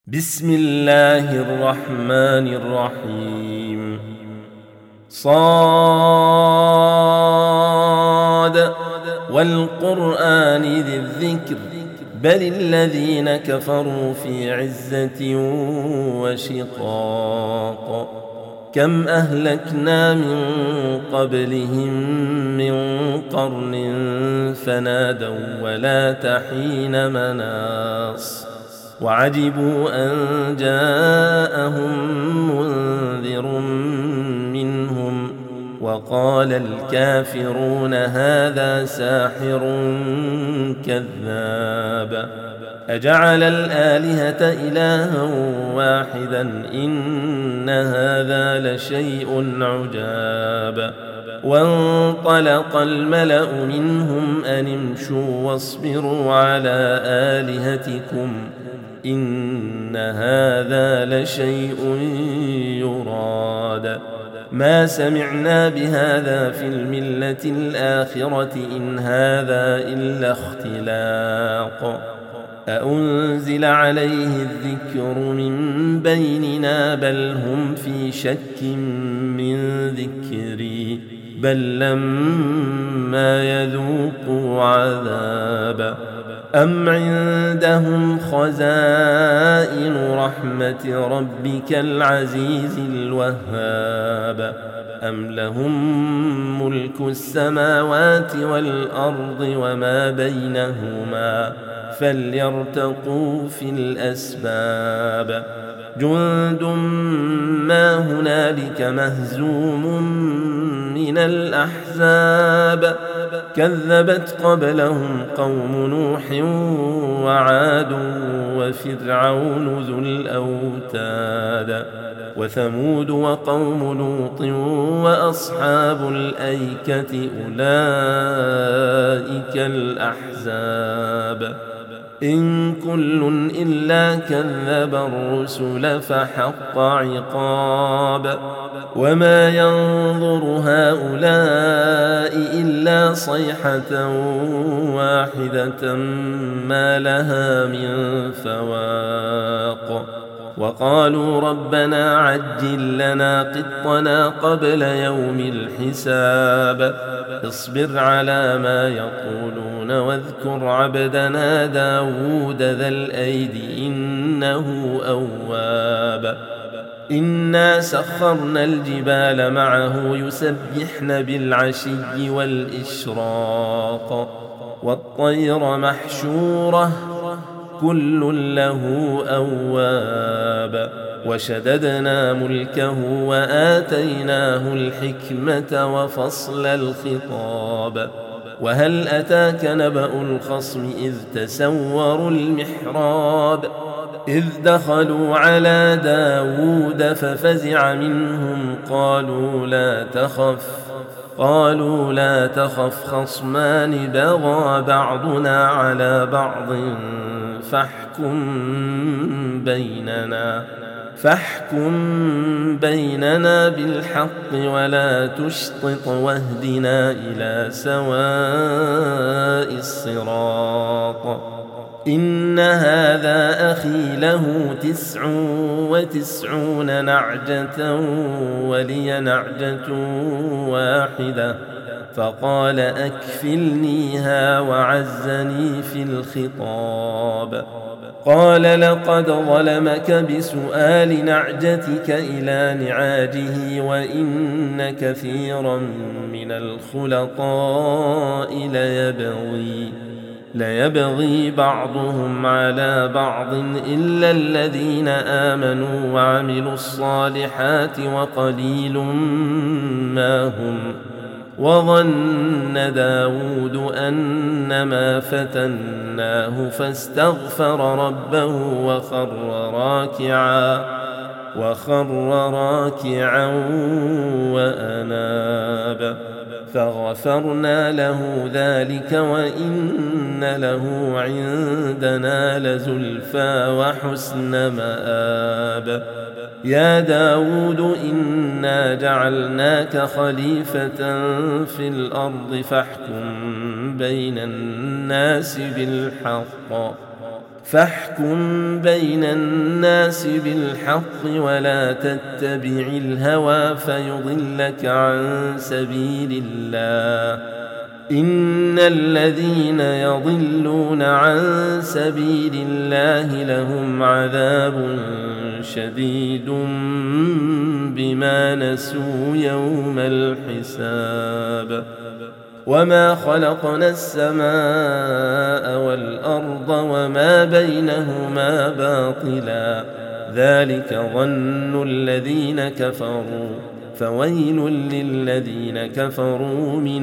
بسم الله الرحمن الرحيم. صاد والقرآن ذي الذكر بل الذين كفروا في عزة وشقاق. كم أهلكنا من قبلهم من قرن فنادوا ولا تحين مناص وعجبوا أن جاءهم منذر منهم وقال الكافرون هذا ساحر كذاب أجعل الآلهة إلها واحدا إن هذا لشيء عجاب. وانطلق الملأ منهم أن امشوا واصبروا على آلهتكم إن هذا لشيء يراد ما سمعنا بهذا في الملة الآخرة إن هذا إلا اختلاق أأنزل عليه الذكر من بيننا بل هم في شك من ذكري بل لما يذوقوا عذاب أم عندهم خزائن رحمة ربك العزيز الوهاب أم لهم ملك السماوات والأرض وما بينهما فليرتقوا في الأسباب. جند ما هنالك مهزوم من الأحزاب كذبت قبلهم قوم نوح وعاد وفرعون ذو الأوتاد وثمود وقوم لوط وأصحاب الأيكة أولئك الأحزاب إن كل إلا كذب الرسل فحق عقاب. وما ينظر هؤلاء إلا صيحة واحدة ما لها من فواق. وقالوا ربنا عجل لنا قطنا قبل يوم الحساب اصبر على ما يقولون واذكر عبدنا داود ذا الأيد إنه أواب. إنا سخرنا الجبال معه يسبحن بالعشي والإشراق والطير محشورة كل له أواب. وشددنا ملكه وآتيناه الحكمة وفصل الخطاب. وهل أتاك نبأ الخصم إذ تسوروا المحراب إذ دخلوا على داود ففزع منهم قالوا لا تخف خصمان بغى بعضنا على بعض فاحكم بيننا بالحق ولا تشطط واهدنا إلى سواء الصراط. إن هذا أخي له 99 نعجة ولي نعجة واحدة فقال أكفلنيها وعزني في الخطاب. قال لقد ظلمك بسؤال نعجتك إلى نعاجه وإن كثيرا من الخلطاء ليبغي بعضهم على بعض إلا الذين آمنوا وعملوا الصالحات وقليل ما هم. وظن داود أنما فتناه فاستغفر ربه وخر راكعا وأناب فغفرنا له ذلك وإن له عندنا لزلفى وحسن مآب. يا داود إنا جعلناك خليفة في الأرض فاحكم بين الناس بالحق فاحكم بين الناس بالحق ولا تتبع الهوى فيضلك عن سبيل الله إن الذين يضلون عن سبيل الله لهم عذاب شديد بما نسوا يوم الحساب وما خلقنا السماء والأرض وما بينهما باطلا ذلك ظن الذين كفروا فويل للذين كفروا من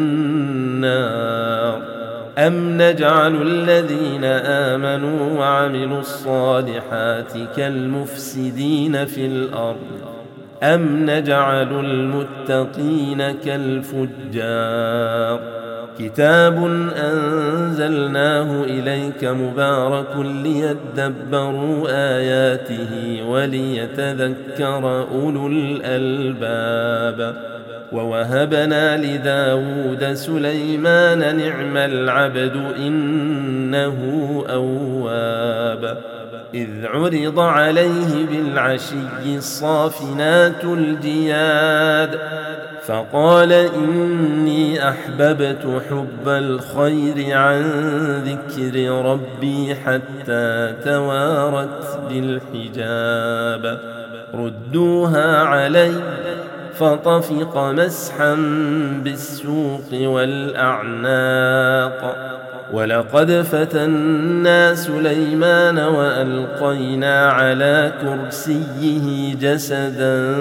النار أم نجعل الذين آمنوا وعملوا الصالحات كالمفسدين في الأرض أم نجعل المتقين كالفجار كتاب أنزلناه إليك مبارك ليدبروا آياته وليتذكر أولو الألباب ووهبنا لداود سليمان نعم العبد إنه أواب إذ عرض عليه بالعشي الصافنات الجياد فقال إني أحببت حب الخير عن ذكر ربي حتى توارت بالحجاب ردوها علي فطفق مسحا بالسوق والأعناق ولقد فتنا سليمان وألقينا على كرسيه جسدا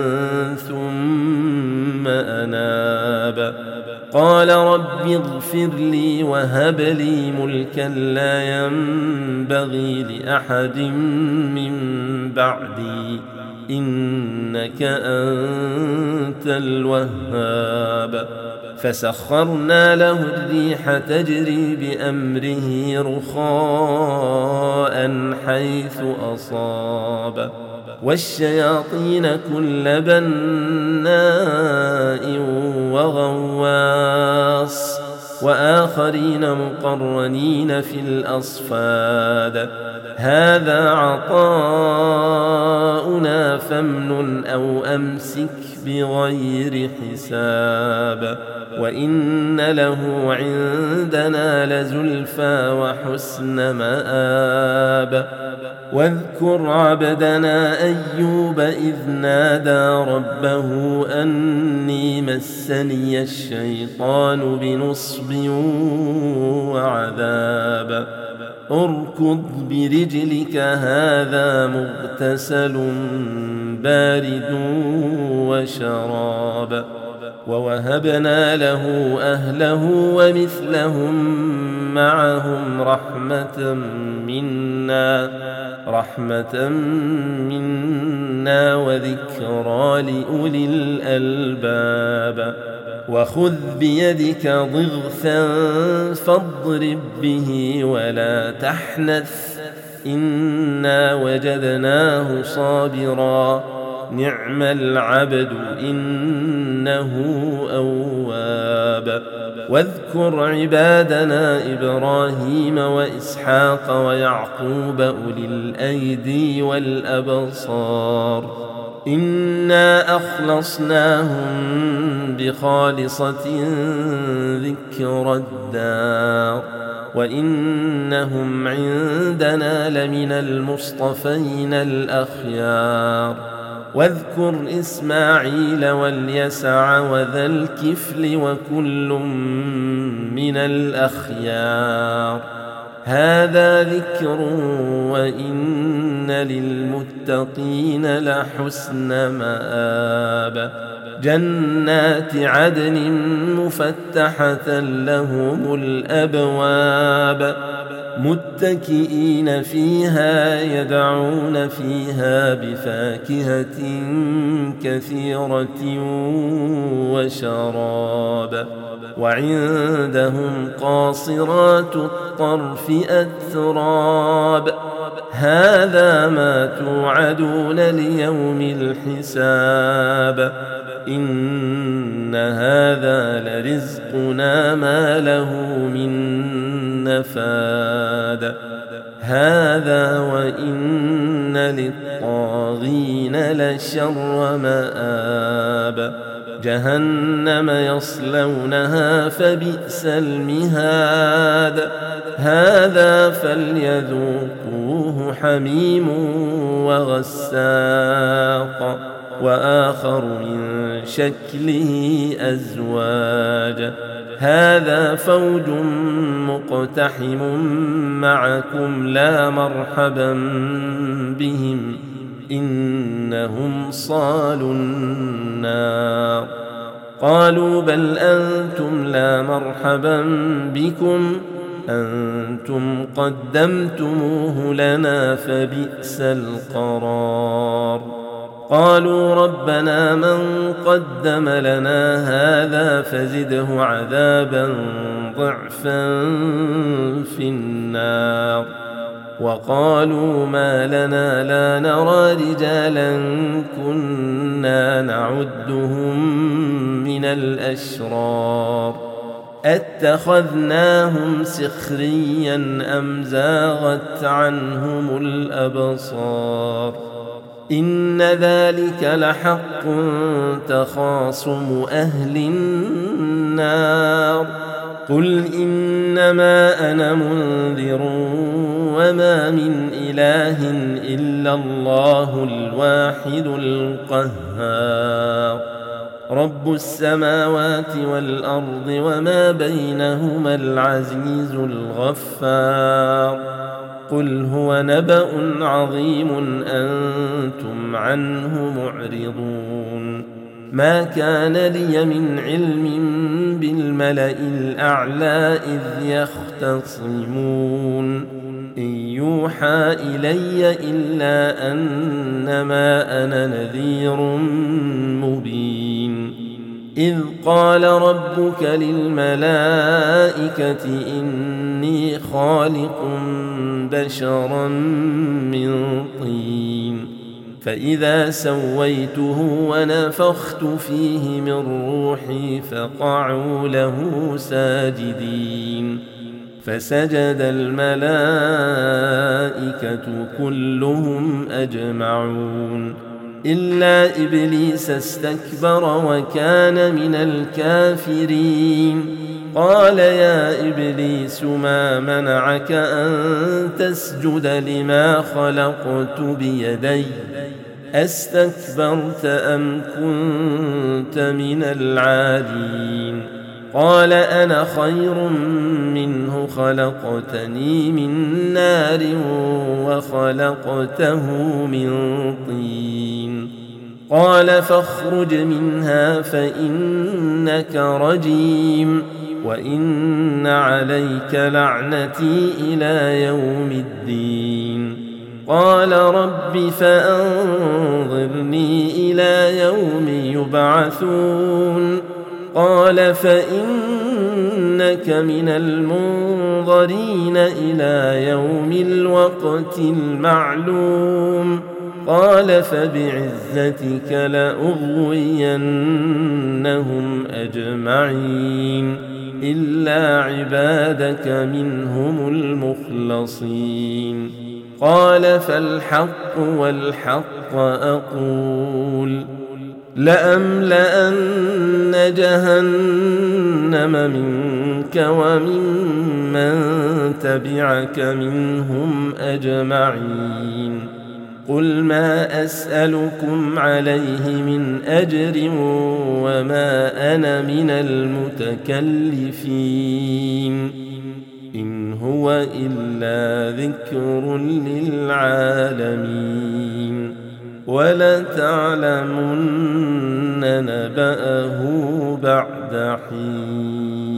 ثم أناب قال رب اغفر لي وهب لي ملكا لا ينبغي لأحد من بعدي إنك أنت الوهاب فسخرنا له الريح تجري بأمره رخاء حيث أصاب والشياطين كل بناء وغواص وآخرين مقرنين في الأصفاد هذا عطاؤنا فامنن أو أمسك بغير حساب وإن له عندنا لزلفى وحسن مآب واذكر عبدنا أيوب إذ نادى ربه أني مسني الشيطان بنصب وعذاب اركض برجلك هذا مغتسل بارد وشراب ووهبنا له أهله ومثلهم معهم رحمة منا وذكرى لأولي الألباب وخذ بيدك ضغثا فاضرب به ولا تحنث إنا وجدناه صابرا نعم العبد إنه أواب واذكر عبادنا إبراهيم وإسحاق ويعقوب أولي الأيدي والأبصار إنا أخلصناهم بخالصة ذكر الدار وإنهم عندنا لمن المصطفين الأخيار واذكر إسماعيل واليسع وذا الكفل وكل من الأخيار هذا ذكر وإن للمتقين لحسن مآب جنات عدن مفتحة لهم الأبواب متكئين فيها يدعون فيها بفاكهة كثيرة وشراب وعندهم قاصرات الطرف أتراب هذا ما توعدون ليوم الحساب إن هذا لرزقنا ما له من نفاد هذا وإن للطاغين لشر مآب جهنم يصلونها فبئس المهاد هذا فليذوقوه حميم وغساق وآخر من شكله أزواج هذا فوج مقتحم معكم لا مرحبا بهم إنهم صالوا النار قالوا بل أنتم لا مرحبا بكم أنتم قدمتموه لنا فبئس القرار قالوا ربنا من قدم لنا هذا فزده عذابا ضعفا في النار وقالوا ما لنا لا نرى رجالا كنا نعدهم من الأشرار أتخذناهم سخريا أم زاغت عنهم الأبصار إن ذلك لحق تخاصم أهل النار قل إنما أنا منذر وما من إله إلا الله الواحد القهار رب السماوات والأرض وما بينهما العزيز الغفار قل هو نبأ عظيم أنتم عنه معرضون ما كان لي من علم بالملأ الأعلى إذ يختصمون إن يوحى إلي إلا أنما أنا نذير مبين إذ قال ربك للملائكة إني خالق بشرا من طين فإذا سويته ونفخت فيه من روحي فقعوا له ساجدين فسجد الملائكة كلهم أجمعون إلا إبليس استكبر وكان من الكافرين قال يا إبليس ما منعك أن تسجد لما خلقت بيدي أستكبرت أم كنت من العالين قال أنا خير منه خلقتني من نار وخلقته من طين قال فاخرج منها فإنك رجيم وإن عليك لعنتي إلى يوم الدين قال رب فأنظرني إلى يوم يبعثون قال فإنك من المنظرين إلى يوم الوقت المعلوم قال فبعزتك لأغوينهم أجمعين إلا عبادك منهم المخلصين قال فالحق والحق أقول لأملأن جهنم منك وممن تبعك منهم أجمعين قل ما أسألكم عليه من أجر وما أنا من المتكلفين إن هو إلا ذكر للعالمين ولتعلمن نبأه بعد حين